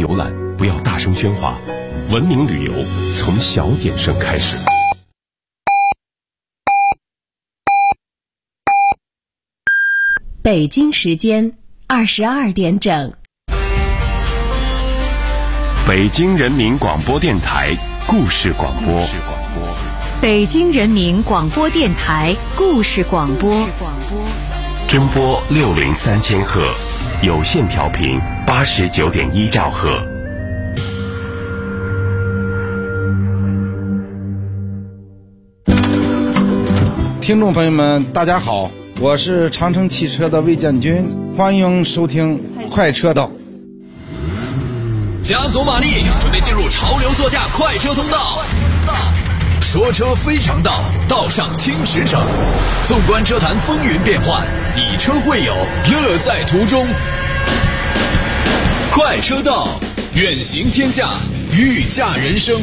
游览不要大声喧哗，文明旅游从小点声开始。 北京时间22点整。 北京人民广播电台故事广播。 北京人民广播电台故事广播。 中波603000赫，有线调频89.1兆赫。 听众朋友们，大家好，我是长城汽车的魏建军，欢迎收听快车道。 加足马力，准备进入潮流座驾快车通道。说车非常道，道上听驰骋。纵观车坛风云变幻，以车会友，乐在途中。快车道，远行天下，御驾人生。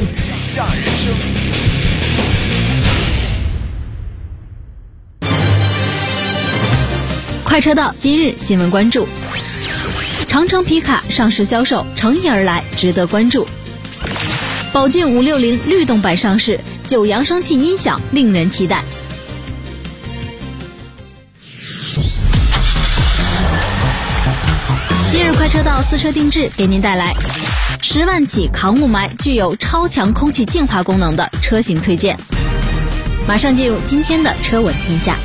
快车道今日新闻关注：长城皮卡上市销售乘意而来，值得关注。宝骏560律动版上市，9扬声器音响令人期待。今日快车道私车定制给您带来10万起扛雾霾、具有超强空气净化功能的车型推荐。马上进入今天的车闻天下。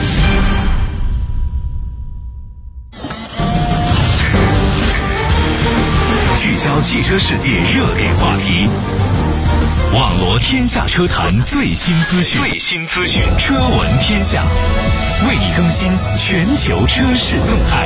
聚焦汽车世界热点话题，网罗天下车坛最新资讯，车闻天下，为你更新全球车市动态。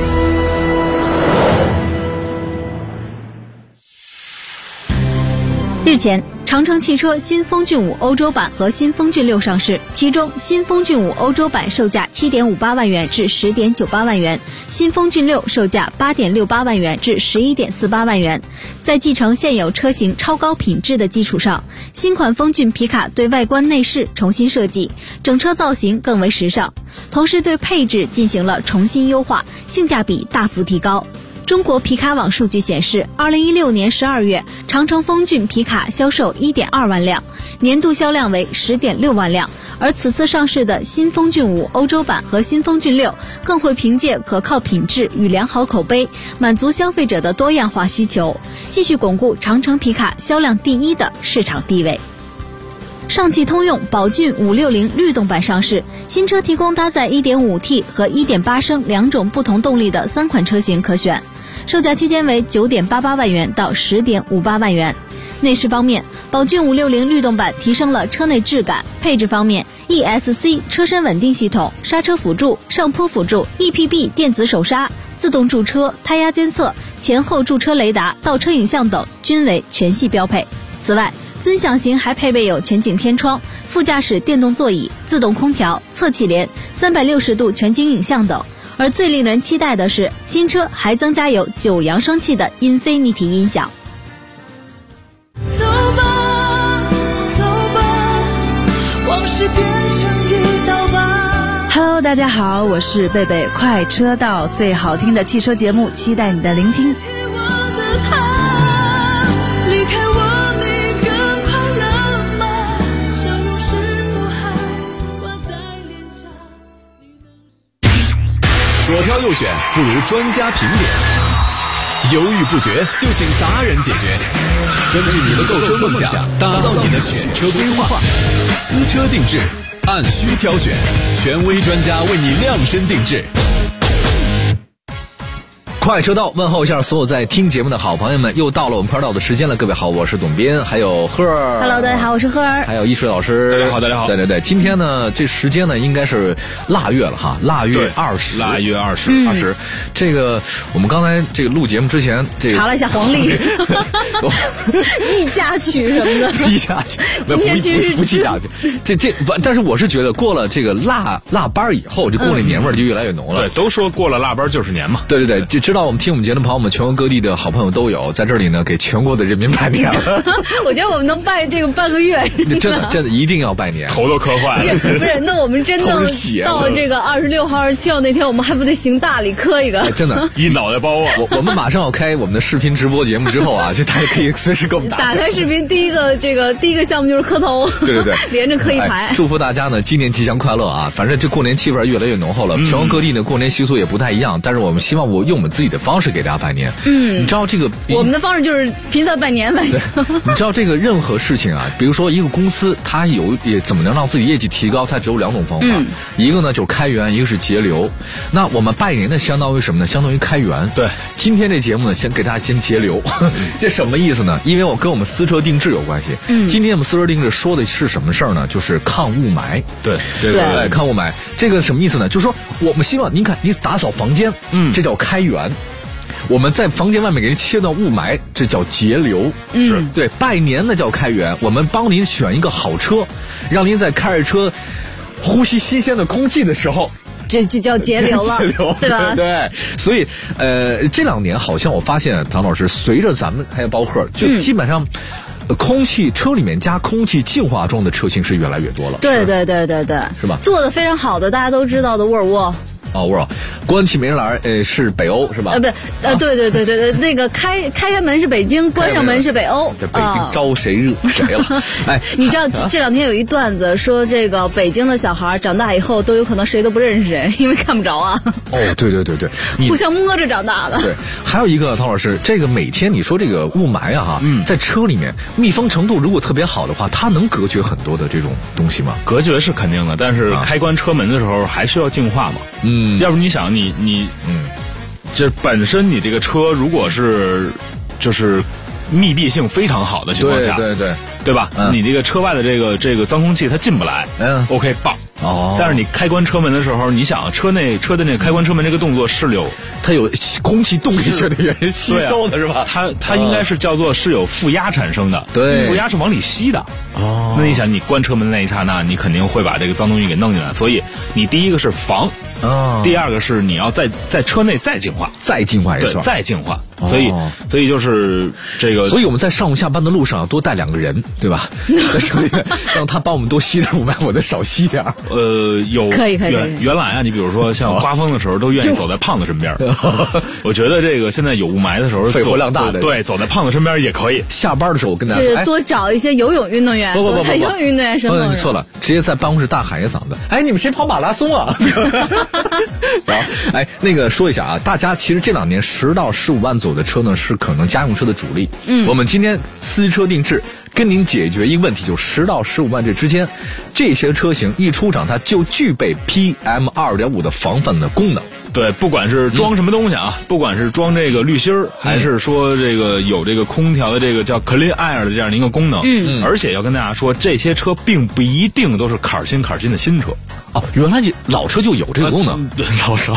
日前，长城汽车新风骏5欧洲版和新风骏6上市，其中新风骏5欧洲版售价7.58万元至10.98万元，新风骏6售价8.68万元至11.48万元。在继承现有车型超高品质的基础上，新款风骏皮卡对外观内饰重新设计，整车造型更为时尚，同时对配置进行了重新优化，性价比大幅提高。中国皮卡网数据显示，2016年12月，长城风骏皮卡销售1.2万辆，年度销量为10.6万辆。而此次上市的新风骏5欧洲版和新风骏6更会凭借可靠品质与良好口碑，满足消费者的多样化需求，继续巩固长城皮卡销量第一的市场地位。上汽通用宝骏560律动版上市，新车提供搭载 1.5T 和 1.8 升两种不同动力的3款车型可选，售价区间为9.88万元到10.58万元。内饰方面，宝骏560律动版提升了车内质感。配置方面， ESC 车身稳定系统、刹车辅助、上坡辅助、EPB 电子手刹、自动驻车、胎压监测、前后驻车雷达、倒车影像等均为全系标配。此外，尊享型还配备有全景天窗、副驾驶电动座椅、自动空调、侧气帘、360度全景影像等。而最令人期待的是，新车还增加有9扬声器的 Infinity 音响。 走吧，走吧，往事变成一道疤。 Hello， 大家好，我是贝贝，快车道最好听的汽车节目，期待你的聆听。 左挑右选不如专家评点，犹豫不决就请达人解决。根据你的购车梦想，打造你的选车规划。私车定制，按需挑选，权威专家为你量身定制。 快车道问候一下所有在听节目的好朋友们，又到了我们快车道的时间了。各位好，我是董斌，还有赫儿。 Hello， 大家好，我是赫儿。 还有一水老师。 大家好，大家好。 对，今天呢，这时间呢应该是腊月了哈，腊月20。这个我们刚才这个录节目之前，这个查了一下黄历，议价曲什么的。 议价曲， 今天其实不计价曲。但是我是觉得过了这个腊八以后，这过年味儿就越来越浓了。 对，都说过了腊八就是年嘛。 对，就知道。 道我们听我们节目的朋友们，全国各地的好朋友都有，在这里呢给全国的人民拜年了。 我觉得我们能拜这个半个月， 真的一定要拜年， 头都磕坏了。 不是，那我们真的到这个26号、27号那天，我们还不得行大礼磕一个？ 真的， 一脑袋包啊！ 我们马上要开我们的视频直播节目之后啊，就大家可以随时给我们打开视频，第一个项目就是磕头， 对， 连着磕一排。 祝福大家呢，今年吉祥快乐啊！反正这过年气氛越来越浓厚了，全国各地呢过年习俗也不太一样，但是我们希望用我们自己的方式给大家拜年。你知道这个我们的方式就是频繁拜年，反正你知道这个任何事情啊，比如说一个公司它也怎么能让自己业绩提高，它只有2种方法，一个呢就是开源，一个是节流。那我们拜年呢相当于什么呢？相当于开源。 对， 今天这节目呢先给大家先节流。这什么意思呢？因为我跟我们私车定制有关系。今天我们私车定制说的是什么事儿呢？就是抗雾霾。 对， 抗雾霾。这个什么意思呢？就是说我们希望您看你打扫房间，这叫开源。我们在房间外面给您切断雾霾，这叫节流。 是对，拜年呢叫开源。我们帮您选一个好车，让您在开着车呼吸新鲜的空气的时候， 这就叫节流了，对吧？ 对，所以这2年好像我发现，唐老师随着咱们还有包括，就基本上。空气车里面加空气净化装的车型是越来越多了。 对， 是吧？ 做的非常好的，大家都知道的沃尔沃。 沃尔沃，关起门来是北欧是吧？ 不，对，那个开门是北京，关上门是北欧。 北京招谁惹谁了？哎， 你知道这2天有一段子说，这个北京的小孩长大以后都有可能谁都不认识谁，因为看不着啊。 对， 互相摸着长大的。 对，还有一个陶老师，这个每天你说这个雾霾啊在车里面密封程度如果特别好的话，它能隔绝很多的这种东西吗？ 隔绝是肯定的，但是开关车门的时候还需要净化嘛。要不你想这本身你这个车如果是就是密闭性非常好的情况下，对吧？你这个车外的这个脏空气它进不来，OK 棒。但是你开关车门的时候，你想车的那个开关车门这个动作是它有空气动力学的原因吸收的是吧？ 它应该是叫做是有负压产生的， 对， 负压是往里吸的。那你想你关车门那一刹那，你肯定会把这个脏东西给弄进来，所以你第一个是防。第二个是你要在车内再净化一次，再净化，所以就是这个， 所以我们在上午下班的路上多带2个人，对吧？在车里让他帮我们多吸点雾霾，我再少吸点。 可以。 原来啊，你比如说像刮风的时候，都愿意走在胖子身边。我觉得这个现在有雾霾的时候， 肺活量大的， 对，走在胖子身边也可以。 下班的时候我跟大家说，多找一些游泳运动员， 不， 游泳运动员身份。 你错了，直接在办公室大喊一嗓子，你们谁跑马拉松啊？然后，那个说一下啊，大家其实这2年10到15万左右的车呢，是可能家用车的主力。我们今天私车定制跟您解决一个问题，就10到15万这之间，这些车型一出厂，它就具备 PM2.5 的防范的功能。 对，不管是装什么东西啊，不管是装这个滤芯儿，还是说这个有这个空调的这个叫 Clean Air 的这样的一个功能，而且要跟大家说，这些车并不一定都是坎儿新的新车。 原来老车就有这个功能。 对，老车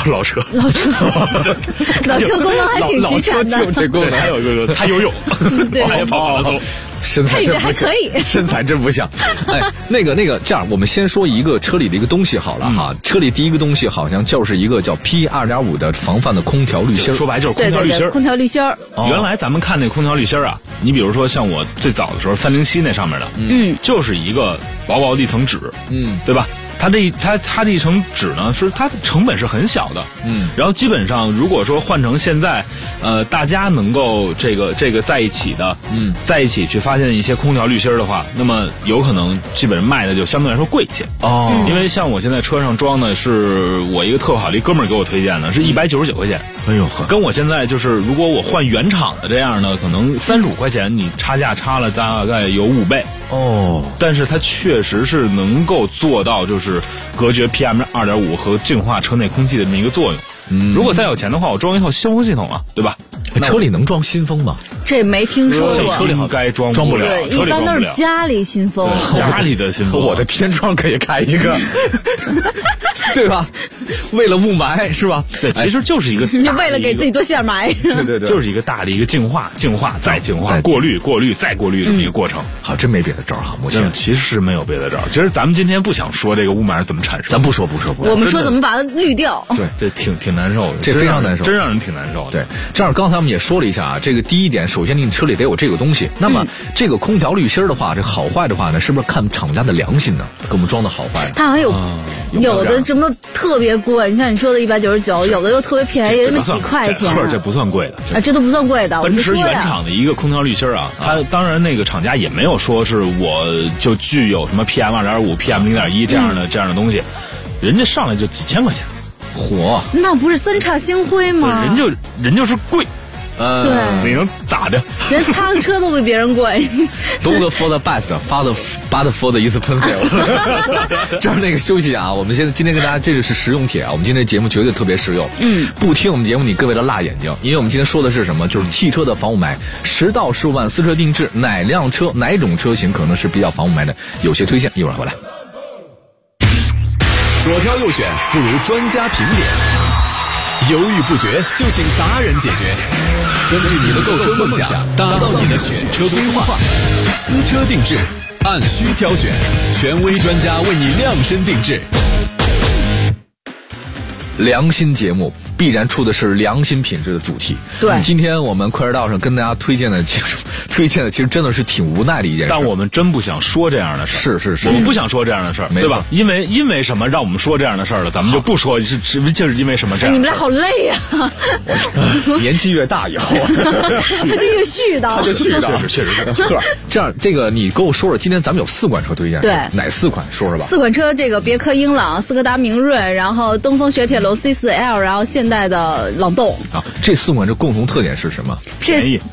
功能还挺齐全的。 老车就有这功能， 还有一个它游泳， 对， 还跑马拉松。 身材真不像，身材真不像。那个，这样我们先说一个车里的一个东西好了哈。车里第一个东西好像就是一个叫 P2.5 的防范的空调滤芯， 说白就是空调滤芯。 空调滤芯。 原来咱们看那空调滤芯啊，你比如说像我最早的时候307那上面的，就是一个薄薄的一层纸，对吧？它这一层纸呢，是它的成本是很小的，然后基本上如果说换成现在，大家能够这个在一起的，在一起去发现一些空调滤芯的话，那么有可能基本上卖的就相对来说贵一些因为像我现在车上装的是我一个特好的一哥们儿给我推荐的，是199块钱。 哎呦呵， 跟我现在就是如果我换原厂的这样的，可能35块钱，你差价差了大概有5倍但是它确实是能够做到就是隔绝 PM2.5 和净化车内空气的这么一个作用。如果再有钱的话，我装一套新风系统对吧？ 车里能装新风吗？ 这没听说过。 车里应该装不了， 对，一般都是家里新风。 家里的新风， 我的天窗可以开一个。 对吧？为了雾霾是吧？ 对，其实就是一个你为了给自己多下霾， 对， 就是一个大的一个净化再净化，过滤再过滤这么一个过程。 好，真没别的招哈，目前其实是没有别的招。其实咱们今天不想说这个雾霾是怎么产生， 咱不说， 我们说怎么把它滤掉。 对， 这挺难受的， 这非常难受， 真让人挺难受的。 对，这样刚才我们也说了一下啊，这个第一点，首先你车里得有这个东西。那么这个空调滤芯的话，这好坏的话呢，是不是看厂家的良心呢？给我们装的好坏？ 它好像有的什么特别贵，你像你说的199，有的又特别便宜，那么几块钱。 这不算贵的， 这都不算贵的。 奔驰原厂的一个空调滤芯啊，它当然那个厂家也没有说是我就具有什么 PM2.5、PM0.1这样的东西，人家上来就几千块钱。 火， 那不是三叉星辉吗？ 人就是贵。 对， 你能咋的？ 人擦个车都比别人贵。 Don't for the best, but for the expensive。这样那个休息啊，我们今天跟大家这个是实用帖啊，我们今天节目绝对特别实用。不听我们节目你各位的辣眼睛，因为我们今天说的是什么？就是汽车的防雾霾，10到15万私车定制，哪种车型可能是比较防雾霾的？有些推荐，一会儿回来。 左挑右选，不如专家评点。犹豫不决，就请达人解决。根据你的购车梦想，打造你的选车规划。私车定制，按需挑选，权威专家为你量身定制。 良心节目必然出的是良心品质的主题。 对， 今天我们快车道上跟大家推荐的，其实真的是挺无奈的一件事。 但我们真不想说这样的事儿。是，我们不想说这样的事儿，对吧？因为什么让我们说这样的事儿了？咱们就不说就是因为什么这样。 你们俩好累呀！ 年纪越大以后， 他就越絮叨。 确实是。这样，这个你跟我说说，今天咱们有4款车推荐， 对， 哪4款？说说吧。 4款车，这个别克英朗、斯柯达明锐，然后东风雪铁龙 C4L， 然后现代的朗动啊，这4款这共同特点是什么？ 便宜。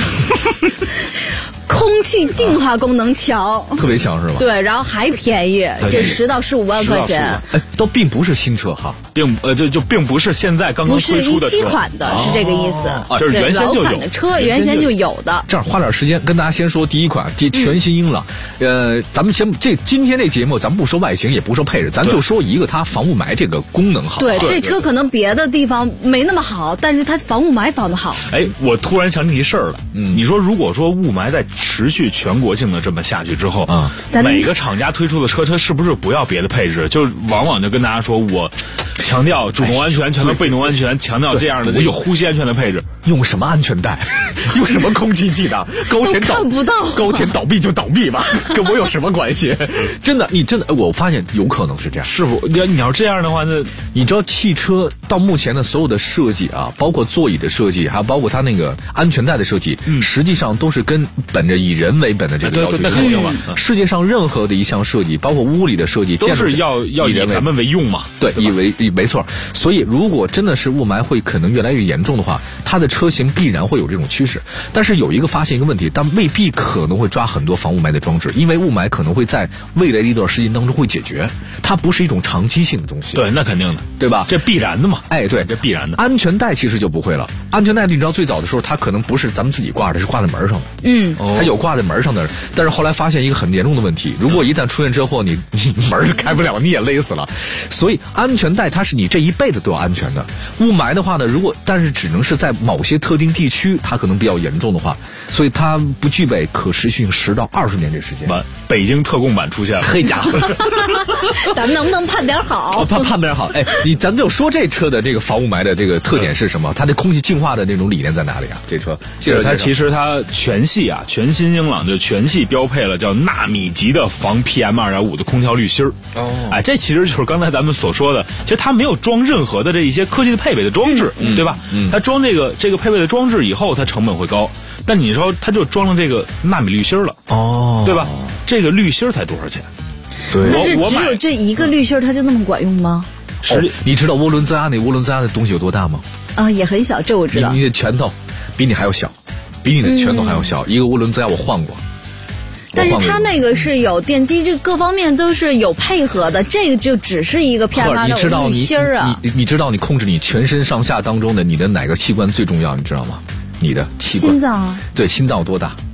空气净化功能强， 特别强是吧？ 对，然后还便宜，这10到15万块钱， 都并不是新车哈， 并不是现在刚刚推出的车， 不是17款的，是这个意思， 就是原先就有的车，原先就有的。 这样花点时间跟大家先说第一款，全新英朗。咱们今天这节目咱们不说外形，也不说配置，咱就说一个它防雾霾这个功能好。 对，这车可能别的地方没那么好，但是它防雾霾防得好。 我突然想起一事儿了，你说如果说雾霾在持续全国性的这么下去之后，每个厂家推出的车是不是不要别的配置，就往往就跟大家说我强调主动安全，强调被动安全，强调这样的有呼吸安全的配置， 用什么安全带，用什么空气气囊，高铁看不到， 高铁倒闭就倒闭吧，跟我有什么关系？真的，我发现有可能是这样， 是不？你要这样的话，那你知道汽车到目前的所有的设计啊，包括座椅的设计，还包括它那个安全带的设计，实际上都是本着以人为本的这个要求。 那肯定了。 世界上任何的一项设计，包括屋里的设计， 都是要以咱们为用嘛。 对，没错。所以，如果真的是雾霾会可能越来越严重的话，它的车型必然会有这种趋势。但是有一个发现一个问题，但未必可能会抓很多防雾霾的装置，因为雾霾可能会在未来的一段时间当中会解决，它不是一种长期性的东西。 对，那肯定的， 对吧？ 这必然的嘛。 对， 这必然的。 安全带其实就不会了。安全带你知道最早的时候，它可能不是咱们自己挂的，是挂在门上的。它有挂在门上的，但是后来发现一个很严重的问题，如果一旦出现车祸，你门开不了，你也勒死了。所以安全带它是你这一辈子都要安全的。雾霾的话呢，但是只能是在某些特定地区，它可能比较严重的话，所以它不具备可持续性10到20年这时间。 北京特供版出现了， 嘿家伙， 咱们能不能判点好？ 判点好。咱就说这车的这个防雾霾的这个特点是什么？它这空气净化的那种理念在哪里啊？这车它其实它全新英朗就全系标配了叫纳米级的防 PM2.5的空调滤芯儿。这其实就是刚才咱们所说的，其实它没有装任何的这一些科技的配备的装置，对吧？它装这个配备的装置以后，它成本会高。但你说它就装了这个纳米滤芯了，对吧？这个滤芯才多少钱？ 对， 但是只有这一个滤芯它就那么管用吗？ 你知道涡轮增压的东西有多大吗？ 也很小，这我知道。 你的拳头比你还要小，比你的拳头还要小。一个涡轮增压我换过。 但是它那个是有电机，这各方面都是有配合的，这个就只是一个PM2.5滤芯儿啊。 你知道你控制你全身上下当中的你的哪个器官最重要？你知道吗？你的器官。 心脏啊。 对，心脏有多大？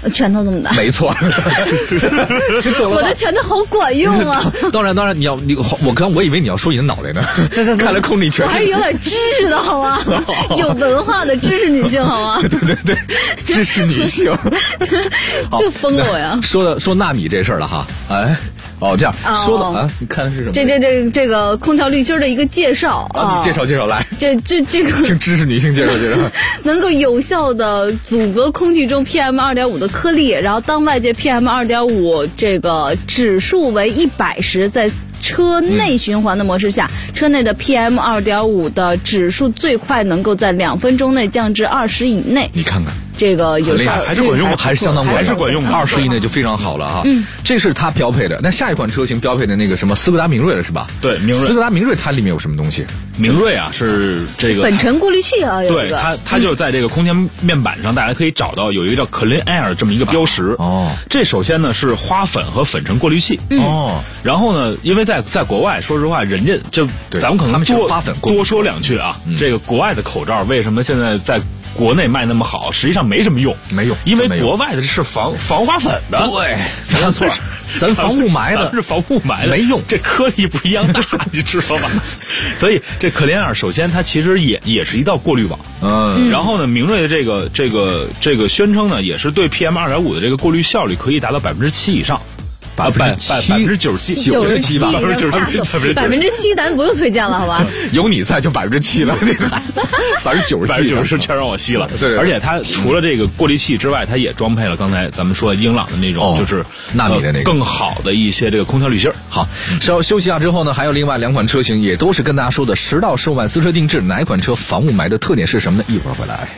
拳头这么大， 没错， 我的拳头好管用啊！ 当然，我以为你要说你的脑袋呢，看来空力拳我还是有点知识的好吗？有文化的知识女性好吗？ 对，知识女性， 就疯了我呀！ 说纳米这事儿了哈，哎。这样说的啊，你看的是什么？ 这个空调滤芯的一个介绍啊，你介绍来。 这个， 请知识女性介绍， 能够有效的阻隔空气中 PM2.5 的颗粒，然后当外界 PM2.5 这个指数为100时，在车内循环的模式下，车内的 PM2.5 的指数最快能够在2分钟内降至20以内。 你看看。 这个有效， 还是管用， 还是相当管用， 还是管用的 ，20以内就非常好了啊。这是它标配的。那下一款车型标配的那个什么斯柯达明锐了是吧？ 对，明锐。 斯柯达明锐它里面有什么东西？ 明锐啊，是这个粉尘过滤器啊， 对，它就在这个空间面板上，大家可以找到有一个叫 Clean Air 这么一个标识。这首先呢是花粉和粉尘过滤器。然后呢，因为在国外，说实话，人家就咱们可能多说两句啊。这个国外的口罩为什么现在在国内卖那么好，实际上没什么用，因为国外的是防花粉的， 对，没错，咱防雾霾的， 是防雾霾的， 没用， 这颗粒不一样大，你知道吧？所以这可怜尔首先它其实也是一道过滤网，然后呢，明锐的这个宣称呢，也是对 PM2.5 的这个过滤效率可以达到7%以上。97%吧 ，97%咱不用推荐了，好吧？ 有你在就7%了，那个 90%全让我吸了。对，而且它除了这个过滤器之外，它也装配了刚才咱们说英朗的那种，就是纳米的那个更好的一些这个空调滤芯。 好，稍休息一下之后呢，还有另外2款车型，也都是跟大家说的10到15万私车定制，哪一款车防雾霾的特点是什么呢？一会儿回来。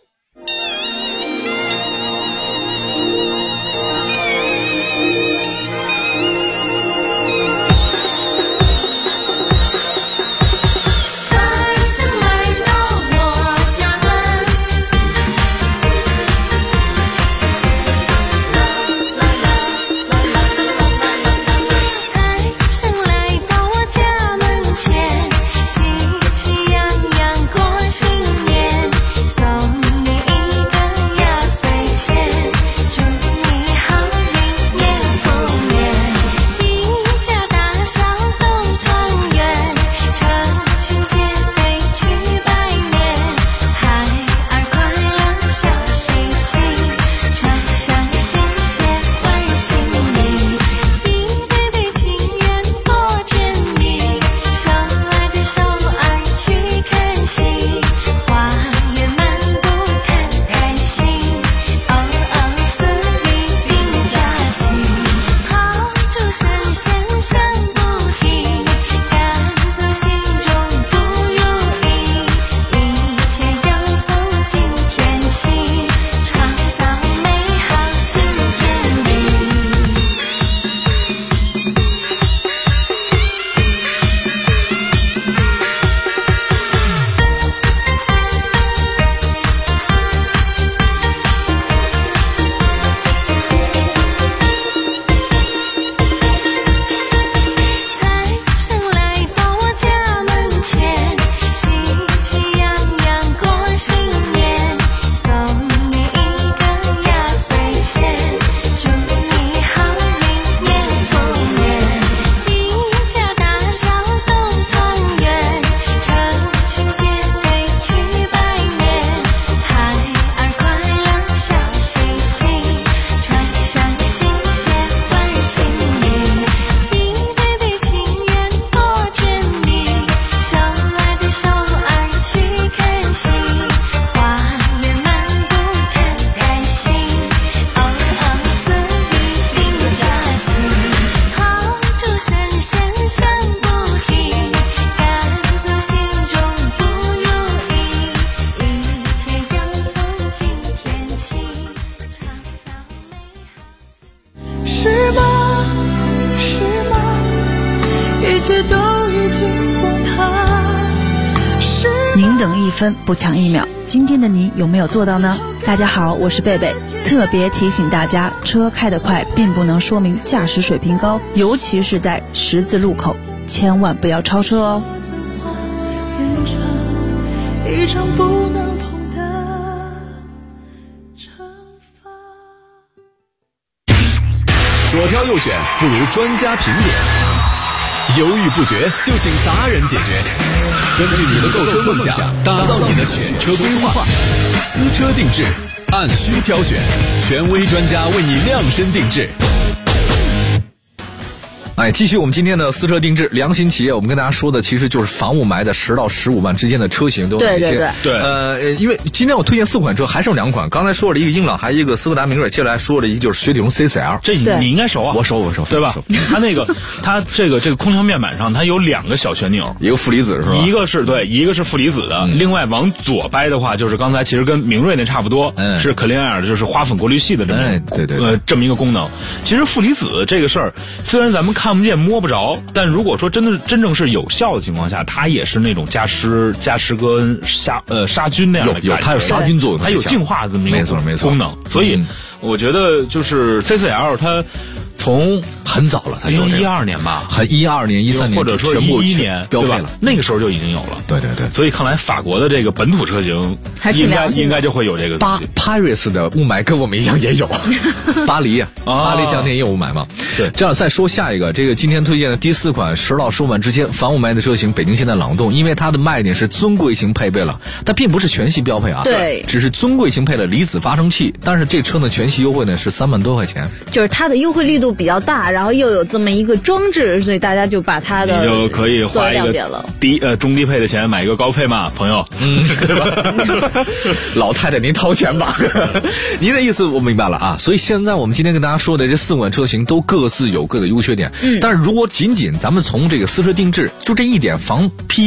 宁等1分，不抢1秒。今天的你有没有做到呢？大家好，我是贝贝。特别提醒大家，车开得快并不能说明驾驶水平高，尤其是在十字路口，千万不要超车哦。一场不能碰的惩罚。 左挑右选不如专家评点，犹豫不决就请达人解决。根据你的购车梦想，打造你的选车规划，私车定制，按需挑选，权威专家为你量身定制。 继续我们今天的私车定制良心企业，我们跟大家说的其实就是防雾霾的10到15万之间的车型都有哪些？ 对。 因为今天我推荐4款车，还剩2款。刚才说了一个英朗，还有一个斯柯达明锐，接下来说了一个就是雪铁龙 CCL。 这你应该熟啊， 我熟， 对吧？它这个空调面板上它有2个小旋钮， 一个负离子是吧？ 一个是负离子的，另外往左掰的话，就是刚才其实跟明锐那差不多，是 Clean Air 就是花粉过滤器的这么这么一个功能。其实负离子这个事儿，虽然咱们看不见摸不着，但如果说真正是有效的情况下，它也是那种加湿跟杀菌那样的感觉， 它有杀菌作用， 它有净化的这么一个功能。所以我觉得就是 CCL 它从很早了，它有 12年吧， 很12年、13年， 或者说11年标配了， 那个时候就已经有了。 对。 所以看来法国的这个本土车型应该就会有这个东西。 Paris 的雾霾跟我们一样也有，巴黎前两天也有雾霾嘛。 对， 这样再说下一个，这个今天推荐的第4款10到15万之间防雾霾的车型，北京现代朗动，因为它的卖点是尊贵型配备了，但并不是全系标配啊， 对， 只是尊贵型配了离子发生器，但是这车呢全系优惠呢是3万多块钱， 就是它的优惠力度比较大，然后又有这么一个装置，所以大家就把它的你就可以花一个中低配的钱买一个高配嘛，朋友，对吧？ 老太太您掏钱吧。您的意思我明白了啊，所以现在我们今天跟大家说的这4款车型都各自有各的优缺点，但是如果仅咱们从这个私车定制就这一点防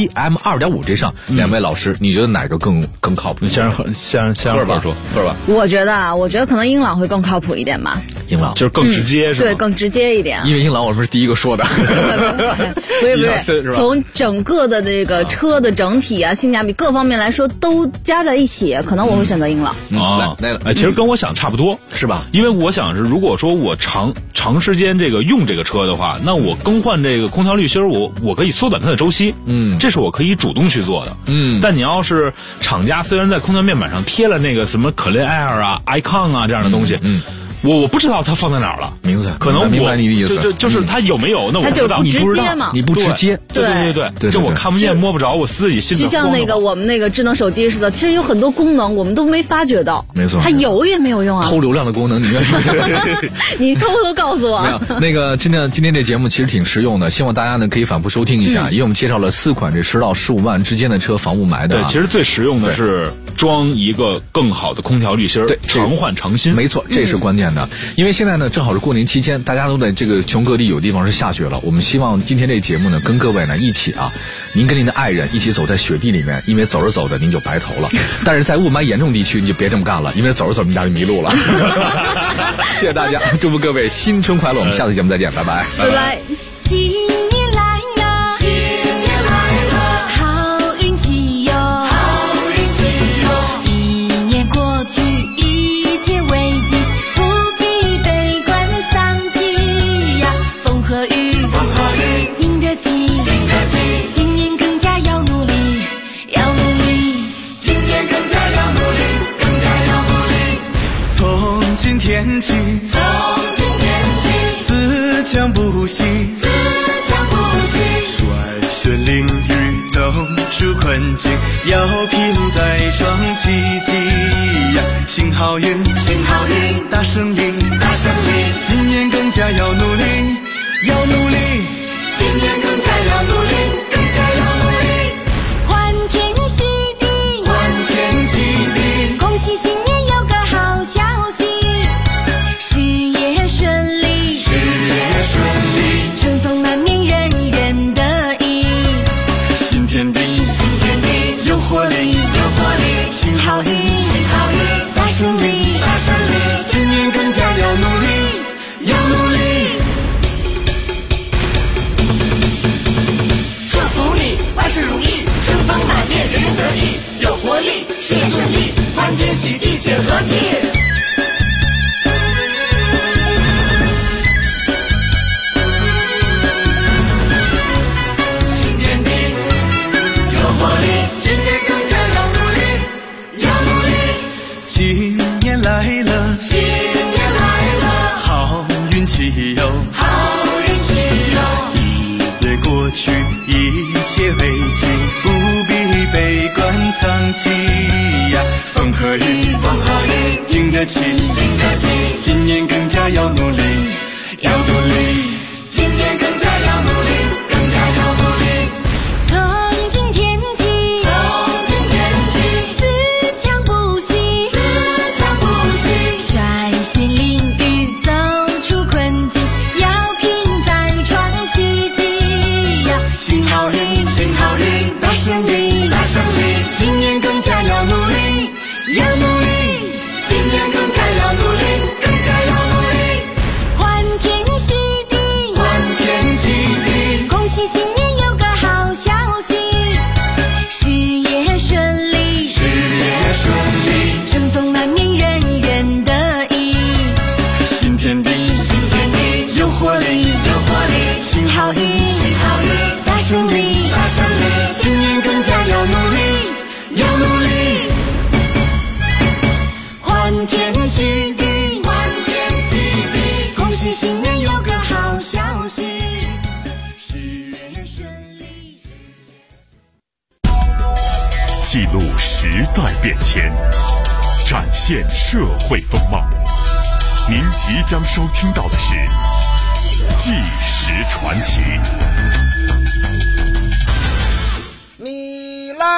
PM2.5 这上，两位老师你觉得哪个更靠谱？ 先让贺说吧。 我觉得可能英朗会更靠谱一点吧。 英朗就是更直接，是吧？ 对，更直接一点。 因为英朗我们是第一个说的， 不是，从整个的这个车的整体啊、性价比各方面来说都加在一起，可能我会选择英朗。 其实跟我想差不多， 是吧？ 因为我想是，如果说我长时间这个用这个车的话，那我更换这个空调滤芯儿，我可以缩短它的周期，这是我可以主动去做的，但你要是厂家虽然在空调面板上贴了那个什么 Clean Air 啊、Icon 啊这样的东西，我不知道它放在哪儿了， 名字可能明白你的意思， 就是它有没有？那我不知道， 你不直接嘛？ 你不直接， 对， 就我看不见摸不着，我自己心里就像那个我们那个智能手机似的，其实有很多功能我们都没发觉到， 没错， 它有也没有用啊。 偷流量的功能， 你偷偷告诉我。 没有，那个今天这节目其实挺实用的，希望大家呢可以反复收听一下，因为我们介绍了4款这10到15万之间的车防雾霾的。 对，其实最实用的是装一个更好的空调滤芯，对，常换常新。 没错，这是关键的，因为现在呢正好是过年期间，大家都在这个全各地有地方是下雪了。我们希望今天这节目呢跟各位呢一起您跟您的爱人一起走在雪地里面，因为走着走着您就白头了。但是在雾霾严重地区你就别这么干了，因为走着走着你家就迷路了。谢谢大家，祝福各位新春快乐，我们下次节目再见，拜拜， 拜拜。 新年来了，新年来了，好运气哟，好运气哟。一年过去，一切未尽，不必悲观丧气呀。风和雨，风和雨，经得起，经得起。今年更加要努力，要努力。今年更加要努力，更加要努力。 从今天起， 从今天起， 自强不息， 自强不息。 率先领域走出困境，要拼再创奇迹呀！新好运， 新好运， 大胜利， 大胜利。 今年更加要努力，要努力。 今年更加要努力，更加要努力。欢天喜地， 欢天喜地， 恭喜新年有个好消息，事业顺利， 事业顺利， 春风满面，人人得意。 新天地， 新天地， 有活力， 有活力。 新好运， 新好运， 大胜利， 大胜利。 今年更加要努力，要努力。 祝福你万事如意，春风满面，人人得意，有活力，事业顺利，欢天喜地显和气。新天地，有活力，今年更加要努力，要努力。 新年来了， 新年来了， 好运气哟， 别畏惧，不必悲观藏起呀。风和雨，风和雨，经得起，经得起。今年更加要努力，要努力。今年更加要努力，更加要努力。 曾经天气，曾经天气，自强不息，自强不息。率先淋雨，走出困境，要拼再创奇迹呀！新好运，新好运，大胜利，大胜利。今年更加要努力，要努力。今年更加要努力，更加要努力。欢天喜地，欢天喜地，恭喜新年有个好消息，事业顺利， 事业顺利， 春风满面，人人得意。新天地，新天地，有活力，有活力。新好运，新好运，大胜利，大胜利。今年更加要努力，要努力。欢天喜地，欢天喜地，恭喜新年有个好消息，事业顺利。 记录时代变迁，展现社会风貌。您即将收听到的是《纪实传奇》。 米来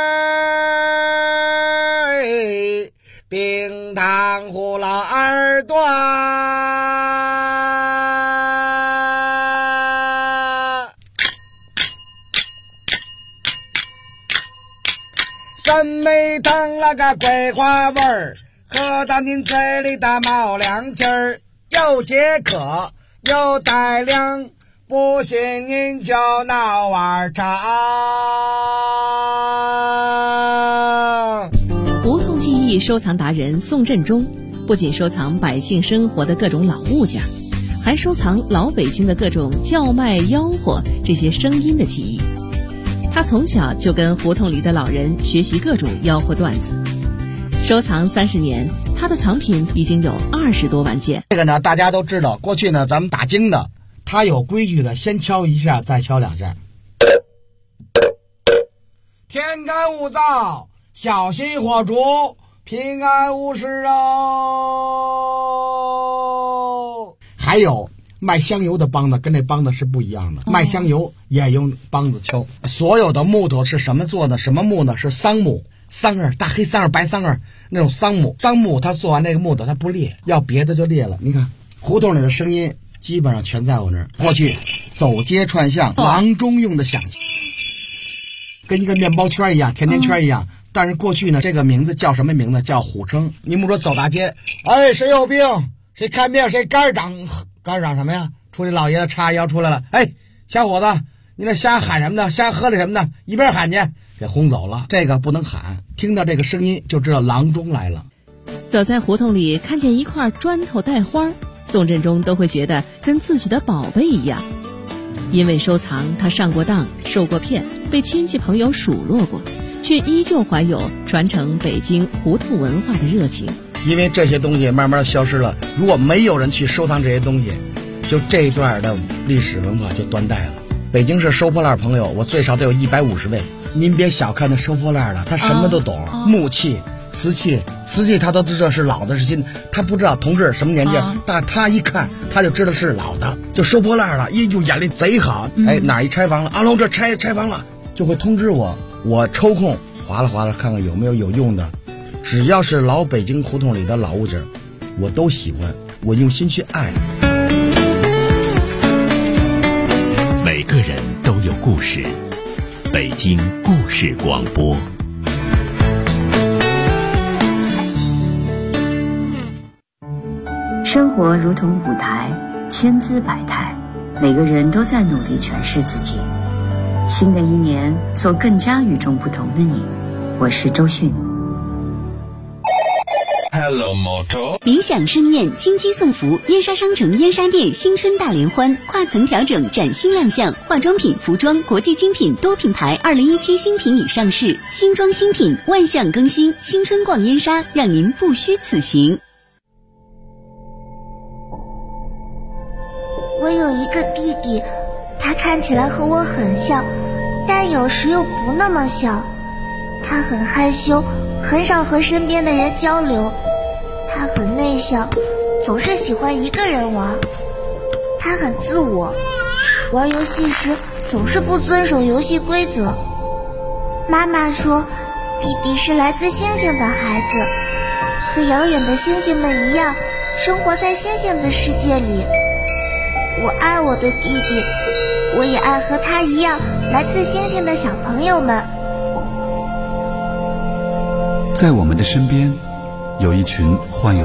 冰糖葫芦二段，酸梅汤那个桂花味儿，喝到您嘴里的冒凉气儿，又解渴又带凉，不信您就闹碗茶。 胡同记忆收藏达人宋振中不仅收藏百姓生活的各种老物件，还收藏老北京的各种叫卖吆喝这些声音的记忆。他从小就跟胡同里的老人学习各种吆喝段子，收藏30年，他的藏品已经有20多万件。 这个呢，大家都知道，过去呢咱们打更的，他有规矩的，先敲一下，再敲2下。天干物燥，小心火烛，平安无事哦。还有卖香油的梆子跟这梆子是不一样的，卖香油也用梆子敲。所有的木头是什么做的？什么木呢？是桑木，桑儿，大黑桑儿、白桑儿那种桑木。桑木它做完那个木头它不裂，要别的就裂了。你看胡同里的声音基本上全在我那儿。过去走街串巷，郎中用的响器，跟一个面包圈一样，甜甜圈一样。但是过去呢，这个名字叫什么名字？叫虎称。你们说走大街，哎，谁有病？谁看病？谁肝长？肝长什么呀？出去老爷子叉腰出来了，哎，小伙子，你那瞎喊什么呢？瞎喝的什么呢？一边喊去，给轰走了。这个不能喊，听到这个声音就知道郎中来了。 走在胡同里，看见一块砖头带花，宋振中都会觉得跟自己的宝贝一样。因为收藏，他上过当，受过骗，被亲戚朋友数落过，却依旧怀有传承北京胡同文化的热情。 因为这些东西慢慢的消失了，如果没有人去收藏这些东西，就这一段的历史文化就断代了。北京市收破烂朋友，我最少得有150位。您别小看那收破烂的，他什么都懂，木器、瓷器他都知道是老的是新的，他不知道同志什么年纪，但他一看他就知道是老的，就收破烂了，就眼力贼好。哎，哪一拆房了？阿龙这拆房了，就会通知我，我抽空划拉看看有没有用的。只要是老北京胡同里的老物件，我都喜欢，我用心去爱。 每个人都有故事，北京故事广播。 生活如同舞台，千姿百态，每个人都在努力诠释自己。新的一年，做更加与众不同的你。我是周迅。 Hello Moto， 理想盛宴，金鸡送福，燕莎商城燕莎店新春大联欢，跨层调整崭新亮相，化妆品、服装、国际精品多品牌2017新品已上市，新装新品万象更新，新春逛燕莎，让您不虚此行。 我有一个弟弟，他看起来和我很像，但但有时又不那么像。他很害羞，很少和身边的人交流。他很内向，总是喜欢一个人玩。他很自我，玩游戏时总是不遵守游戏规则。妈妈说，弟弟是来自星星的孩子，和遥远的星星们一样，生活在星星的世界里。我爱我的弟弟，我也爱和他一样来自星星的小朋友们。 在我们的身边，有一群患有